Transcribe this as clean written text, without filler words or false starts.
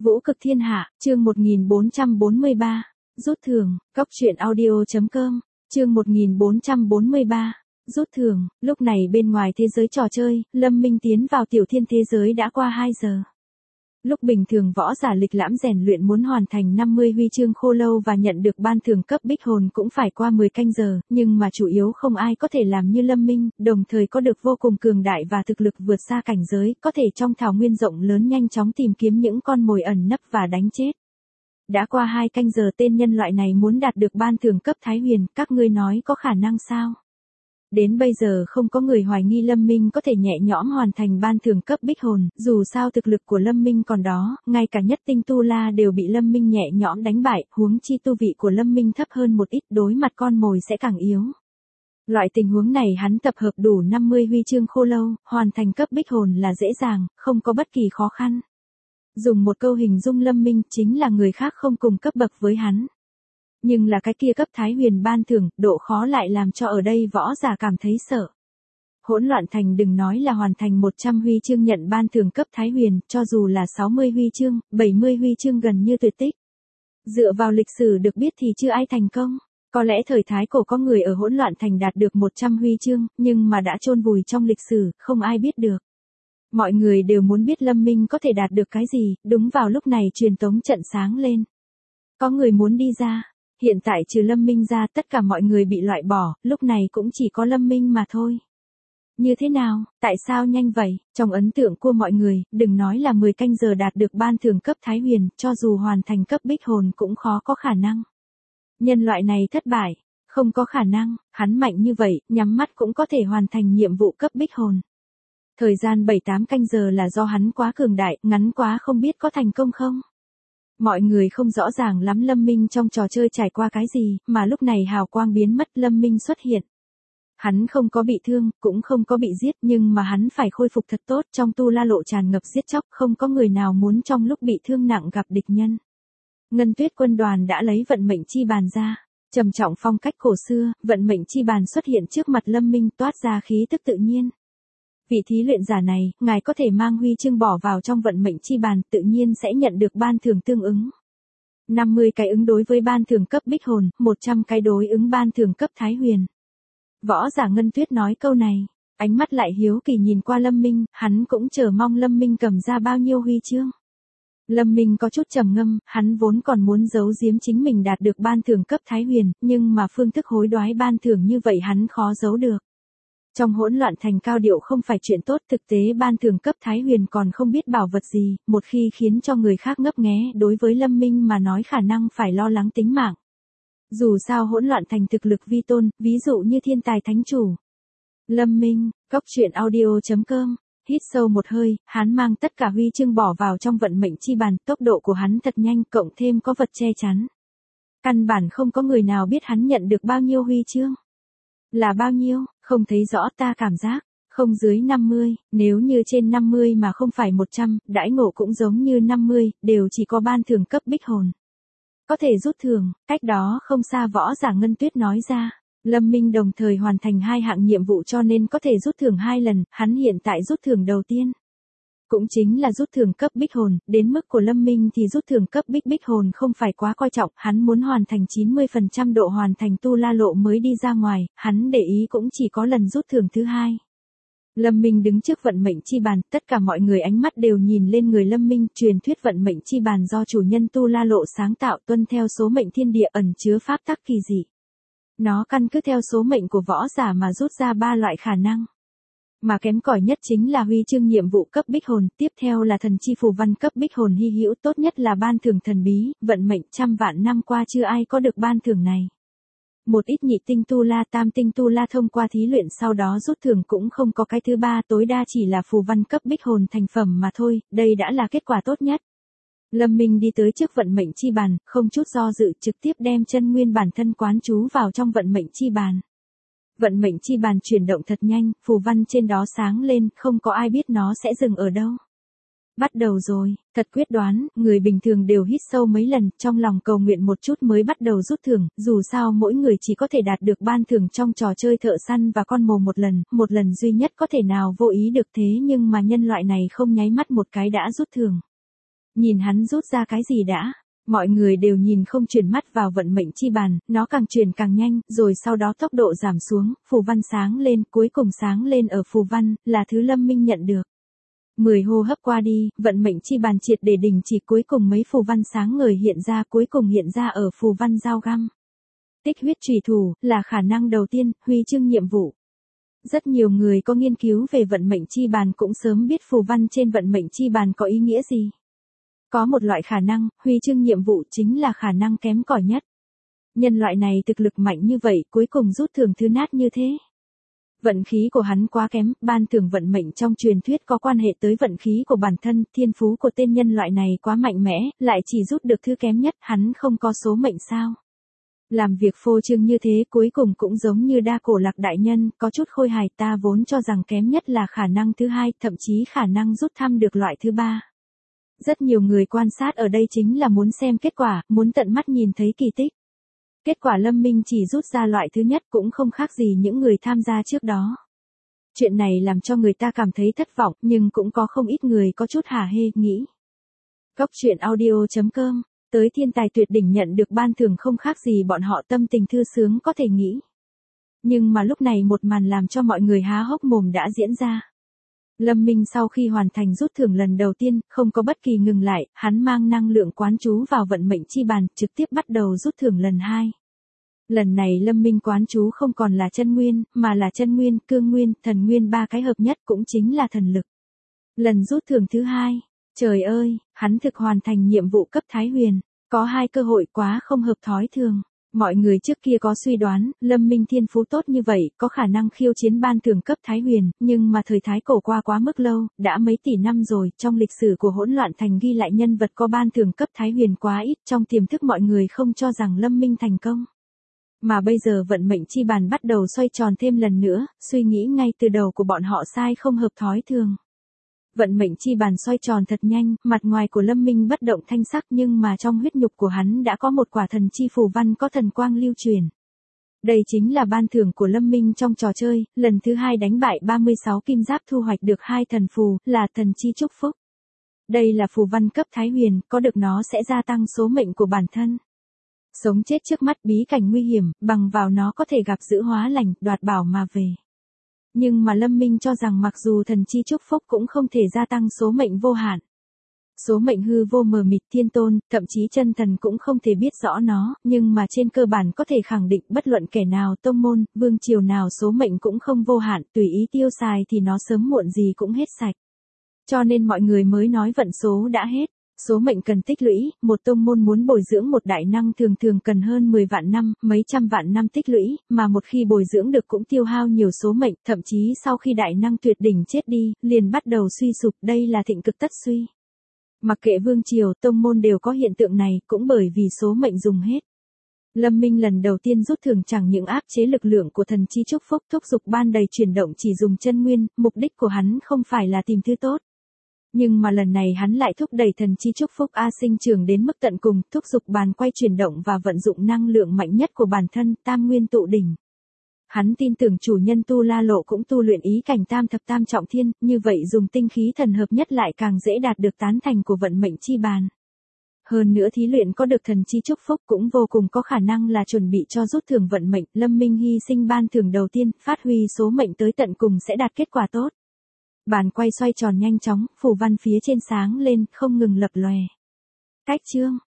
Vũ cực thiên hạ, chương 1443. Rút thưởng, Cóc truyện audio.com, chương 1443. Rút thưởng, lúc này bên ngoài thế giới trò chơi, Lâm Minh tiến vào tiểu thiên thế giới đã qua 2 giờ. Lúc bình thường võ giả lịch lãm rèn luyện muốn hoàn thành 50 huy chương khô lâu và nhận được ban thưởng cấp bích hồn cũng phải qua 10 canh giờ, nhưng mà chủ yếu không ai có thể làm như Lâm Minh, đồng thời có được vô cùng cường đại và thực lực vượt xa cảnh giới, có thể trong thảo nguyên rộng lớn nhanh chóng tìm kiếm những con mồi ẩn nấp và đánh chết. Đã qua 2 canh giờ tên nhân loại này muốn đạt được ban thưởng cấp Thái Huyền, các ngươi nói có khả năng sao? Đến bây giờ không có người hoài nghi Lâm Minh có thể nhẹ nhõm hoàn thành ban thưởng cấp bích hồn, dù sao thực lực của Lâm Minh còn đó, ngay cả nhất tinh tu la đều bị Lâm Minh nhẹ nhõm đánh bại, huống chi tu vị của Lâm Minh thấp hơn một ít, đối mặt con mồi sẽ càng yếu. Loại tình huống này hắn tập hợp đủ 50 huy chương khô lâu, hoàn thành cấp bích hồn là dễ dàng, không có bất kỳ khó khăn. Dùng một câu hình dung Lâm Minh chính là người khác không cùng cấp bậc với hắn. Nhưng là cái kia cấp Thái Huyền ban thưởng, độ khó lại làm cho ở đây võ giả cảm thấy sợ. Hỗn loạn thành đừng nói là hoàn thành 100 huy chương nhận ban thưởng cấp Thái Huyền, cho dù là 60 huy chương, 70 huy chương gần như tuyệt tích. Dựa vào lịch sử được biết thì chưa ai thành công. Có lẽ thời Thái Cổ có người ở hỗn loạn thành đạt được 100 huy chương, nhưng mà đã chôn vùi trong lịch sử, không ai biết được. Mọi người đều muốn biết Lâm Minh có thể đạt được cái gì, đúng vào lúc này truyền tống trận sáng lên. Có người muốn đi ra. Hiện tại trừ Lâm Minh ra tất cả mọi người bị loại bỏ, lúc này cũng chỉ có Lâm Minh mà thôi. Như thế nào, tại sao nhanh vậy? Trong ấn tượng của mọi người, đừng nói là 10 canh giờ đạt được ban thưởng cấp Thái Huyền, cho dù hoàn thành cấp bích hồn cũng khó có khả năng. Nhân loại này thất bại, không có khả năng, hắn mạnh như vậy, nhắm mắt cũng có thể hoàn thành nhiệm vụ cấp bích hồn. Thời gian 7-8 canh giờ là do hắn quá cường đại, ngắn quá không biết có thành công không? Mọi người không rõ ràng lắm Lâm Minh trong trò chơi trải qua cái gì, mà lúc này hào quang biến mất Lâm Minh xuất hiện. Hắn không có bị thương, cũng không có bị giết nhưng mà hắn phải khôi phục thật tốt trong tu la lộ tràn ngập giết chóc, không có người nào muốn trong lúc bị thương nặng gặp địch nhân. Ngân Tuyết quân đoàn đã lấy vận mệnh chi bàn ra. Trầm trọng phong cách cổ xưa, vận mệnh chi bàn xuất hiện trước mặt Lâm Minh toát ra khí tức tự nhiên. Vị thí luyện giả này, ngài có thể mang huy chương bỏ vào trong vận mệnh chi bàn, tự nhiên sẽ nhận được ban thưởng tương ứng. 50 cái ứng đối với ban thưởng cấp bích hồn, 100 cái đối ứng ban thưởng cấp Thái Huyền. Võ giả Ngân Tuyết nói câu này, ánh mắt lại hiếu kỳ nhìn qua Lâm Minh, hắn cũng chờ mong Lâm Minh cầm ra bao nhiêu huy chương. Lâm Minh có chút trầm ngâm, hắn vốn còn muốn giấu giếm chính mình đạt được ban thưởng cấp Thái Huyền, nhưng mà phương thức hối đoái ban thưởng như vậy hắn khó giấu được. Trong hỗn loạn thành cao điệu không phải chuyện tốt, thực tế ban thưởng cấp Thái Huyền còn không biết bảo vật gì, một khi khiến cho người khác ngấp nghé, đối với Lâm Minh mà nói khả năng phải lo lắng tính mạng. Dù sao hỗn loạn thành thực lực vi tôn, ví dụ như thiên tài thánh chủ. Lâm Minh, Cóc truyện audio.com, hít sâu một hơi, hắn mang tất cả huy chương bỏ vào trong vận mệnh chi bàn, tốc độ của hắn thật nhanh, cộng thêm có vật che chắn. Căn bản không có người nào biết hắn nhận được bao nhiêu huy chương. Là bao nhiêu, không thấy rõ, ta cảm giác, không dưới 50, nếu như trên 50 mà không phải 100, đãi ngộ cũng giống như 50, đều chỉ có ban thưởng cấp bích hồn. Có thể rút thưởng, cách đó không xa võ giả Ngân Tuyết nói ra. Lâm Minh đồng thời hoàn thành 2 hạng nhiệm vụ cho nên có thể rút thưởng 2 lần, hắn hiện tại rút thưởng đầu tiên. Cũng chính là rút thưởng cấp bích hồn, đến mức của Lâm Minh thì rút thưởng cấp bích hồn không phải quá coi trọng, hắn muốn hoàn thành 90% độ hoàn thành tu la lộ mới đi ra ngoài, hắn để ý cũng chỉ có lần rút thưởng thứ 2. Lâm Minh đứng trước vận mệnh chi bàn, tất cả mọi người ánh mắt đều nhìn lên người Lâm Minh, truyền thuyết vận mệnh chi bàn do chủ nhân tu la lộ sáng tạo tuân theo số mệnh thiên địa ẩn chứa pháp tắc kỳ dị. Nó căn cứ theo số mệnh của võ giả mà rút ra 3 loại khả năng. Mà kém cỏi nhất chính là huy chương nhiệm vụ cấp bích hồn, tiếp theo là thần chi phù văn cấp bích hồn hy hữu, tốt nhất là ban thưởng thần bí, vận mệnh trăm vạn năm qua chưa ai có được ban thưởng này. Một ít nhị tinh tu la tam tinh tu la thông qua thí luyện sau đó rút thưởng cũng không có cái thứ 3, tối đa chỉ là phù văn cấp bích hồn thành phẩm mà thôi, đây đã là kết quả tốt nhất. Lâm Minh đi tới trước vận mệnh chi bàn, không chút do dự trực tiếp đem chân nguyên bản thân quán trú vào trong vận mệnh chi bàn. Vận mệnh chi bàn chuyển động thật nhanh, phù văn trên đó sáng lên, không có ai biết nó sẽ dừng ở đâu. Bắt đầu rồi, thật quyết đoán, người bình thường đều hít sâu mấy lần, trong lòng cầu nguyện một chút mới bắt đầu rút thưởng, dù sao mỗi người chỉ có thể đạt được ban thưởng trong trò chơi thợ săn và con mồi một lần duy nhất có thể nào vô ý được thế nhưng mà nhân loại này không nháy mắt một cái đã rút thưởng. Nhìn hắn rút ra cái gì đã? Mọi người đều nhìn không chuyển mắt vào vận mệnh chi bàn, nó càng chuyển càng nhanh, rồi sau đó tốc độ giảm xuống, phù văn sáng lên, cuối cùng sáng lên ở phù văn, là thứ Lâm Minh nhận được. 10 hô hấp qua đi, vận mệnh chi bàn triệt để đình chỉ, cuối cùng mấy phù văn sáng ngời hiện ra, cuối cùng hiện ra ở phù văn dao găm. Tích huyết chủy thủ, là khả năng đầu tiên, huy chương nhiệm vụ. Rất nhiều người có nghiên cứu về vận mệnh chi bàn cũng sớm biết phù văn trên vận mệnh chi bàn có ý nghĩa gì. Có một loại khả năng, huy chương nhiệm vụ chính là khả năng kém cỏi nhất. Nhân loại này thực lực mạnh như vậy, cuối cùng rút thưởng thứ nát như thế. Vận khí của hắn quá kém, ban thưởng vận mệnh trong truyền thuyết có quan hệ tới vận khí của bản thân, thiên phú của tên nhân loại này quá mạnh mẽ, lại chỉ rút được thứ kém nhất, hắn không có số mệnh sao. Làm việc phô trương như thế cuối cùng cũng giống như Đa Cổ Lạc đại nhân, có chút khôi hài, ta vốn cho rằng kém nhất là khả năng thứ hai, thậm chí khả năng rút thăm được loại thứ ba. Rất nhiều người quan sát ở đây chính là muốn xem kết quả, muốn tận mắt nhìn thấy kỳ tích. Kết quả Lâm Minh chỉ rút ra loại thứ nhất cũng không khác gì những người tham gia trước đó. Chuyện này làm cho người ta cảm thấy thất vọng, nhưng cũng có không ít người có chút hả hê, nghĩ. Góc truyện audio.com, tới thiên tài tuyệt đỉnh nhận được ban thưởng không khác gì bọn họ tâm tình thư sướng có thể nghĩ. Nhưng mà lúc này một màn làm cho mọi người há hốc mồm đã diễn ra. Lâm Minh sau khi hoàn thành rút thưởng lần đầu tiên, không có bất kỳ ngừng lại, hắn mang năng lượng quán chú vào vận mệnh chi bàn, trực tiếp bắt đầu rút thưởng lần 2. Lần này Lâm Minh quán chú không còn là chân nguyên, mà là chân nguyên, cương nguyên, thần nguyên ba cái hợp nhất cũng chính là thần lực. Lần rút thưởng thứ 2, trời ơi, hắn thực hoàn thành nhiệm vụ cấp Thái Huyền, có 2 cơ hội quá không hợp thói thường. Mọi người trước kia có suy đoán, Lâm Minh thiên phú tốt như vậy, có khả năng khiêu chiến ban thưởng cấp Thái Huyền, nhưng mà thời Thái Cổ qua quá mức lâu, đã mấy tỷ năm rồi, trong lịch sử của hỗn loạn thành ghi lại nhân vật có ban thưởng cấp Thái Huyền quá ít, trong tiềm thức mọi người không cho rằng Lâm Minh thành công. Mà bây giờ vận mệnh chi bàn bắt đầu xoay tròn thêm lần nữa, suy nghĩ ngay từ đầu của bọn họ sai không hợp thói thường. Vận mệnh chi bàn xoay tròn thật nhanh, mặt ngoài của Lâm Minh bất động thanh sắc nhưng mà trong huyết nhục của hắn đã có một quả thần chi phù văn có thần quang lưu truyền. Đây chính là ban thưởng của Lâm Minh trong trò chơi, lần thứ 2 đánh bại 36 kim giáp thu hoạch được 2 thần phù, là thần chi chúc phúc. Đây là phù văn cấp Thái Huyền, có được nó sẽ gia tăng số mệnh của bản thân. Sống chết trước mắt bí cảnh nguy hiểm, bằng vào nó có thể gặp giữ hóa lành, đoạt bảo mà về. Nhưng mà Lâm Minh cho rằng mặc dù thần chi chúc phúc cũng không thể gia tăng số mệnh vô hạn. Số mệnh hư vô mờ mịt, thiên tôn, thậm chí chân thần cũng không thể biết rõ nó, nhưng mà trên cơ bản có thể khẳng định bất luận kẻ nào, tông môn, vương triều nào số mệnh cũng không vô hạn, tùy ý tiêu xài thì nó sớm muộn gì cũng hết sạch. Cho nên mọi người mới nói vận số đã hết. Số mệnh cần tích lũy, một tông môn muốn bồi dưỡng một đại năng thường thường cần hơn 10 vạn năm, mấy trăm vạn năm tích lũy, mà một khi bồi dưỡng được cũng tiêu hao nhiều số mệnh, thậm chí sau khi đại năng tuyệt đỉnh chết đi, liền bắt đầu suy sụp, đây là thịnh cực tất suy. Mặc kệ vương triều, tông môn đều có hiện tượng này, cũng bởi vì số mệnh dùng hết. Lâm Minh lần đầu tiên rút thưởng chẳng những áp chế lực lượng của thần chi chúc phúc thúc dục ban đầy chuyển động chỉ dùng chân nguyên, mục đích của hắn không phải là tìm thứ tốt. Nhưng mà lần này hắn lại thúc đẩy thần chi chúc phúc A sinh trưởng đến mức tận cùng, thúc dục bàn quay chuyển động và vận dụng năng lượng mạnh nhất của bản thân, tam nguyên tụ đỉnh. Hắn tin tưởng chủ nhân Tu La Lộ cũng tu luyện ý cảnh tam thập tam trọng thiên, như vậy dùng tinh khí thần hợp nhất lại càng dễ đạt được tán thành của vận mệnh chi bàn. Hơn nữa thí luyện có được thần chi chúc phúc cũng vô cùng có khả năng là chuẩn bị cho rút thưởng vận mệnh, Lâm Minh hy sinh ban thưởng đầu tiên, phát huy số mệnh tới tận cùng sẽ đạt kết quả tốt. Bàn quay xoay tròn nhanh chóng, phù văn phía trên sáng lên, không ngừng lập lòe. Cách chương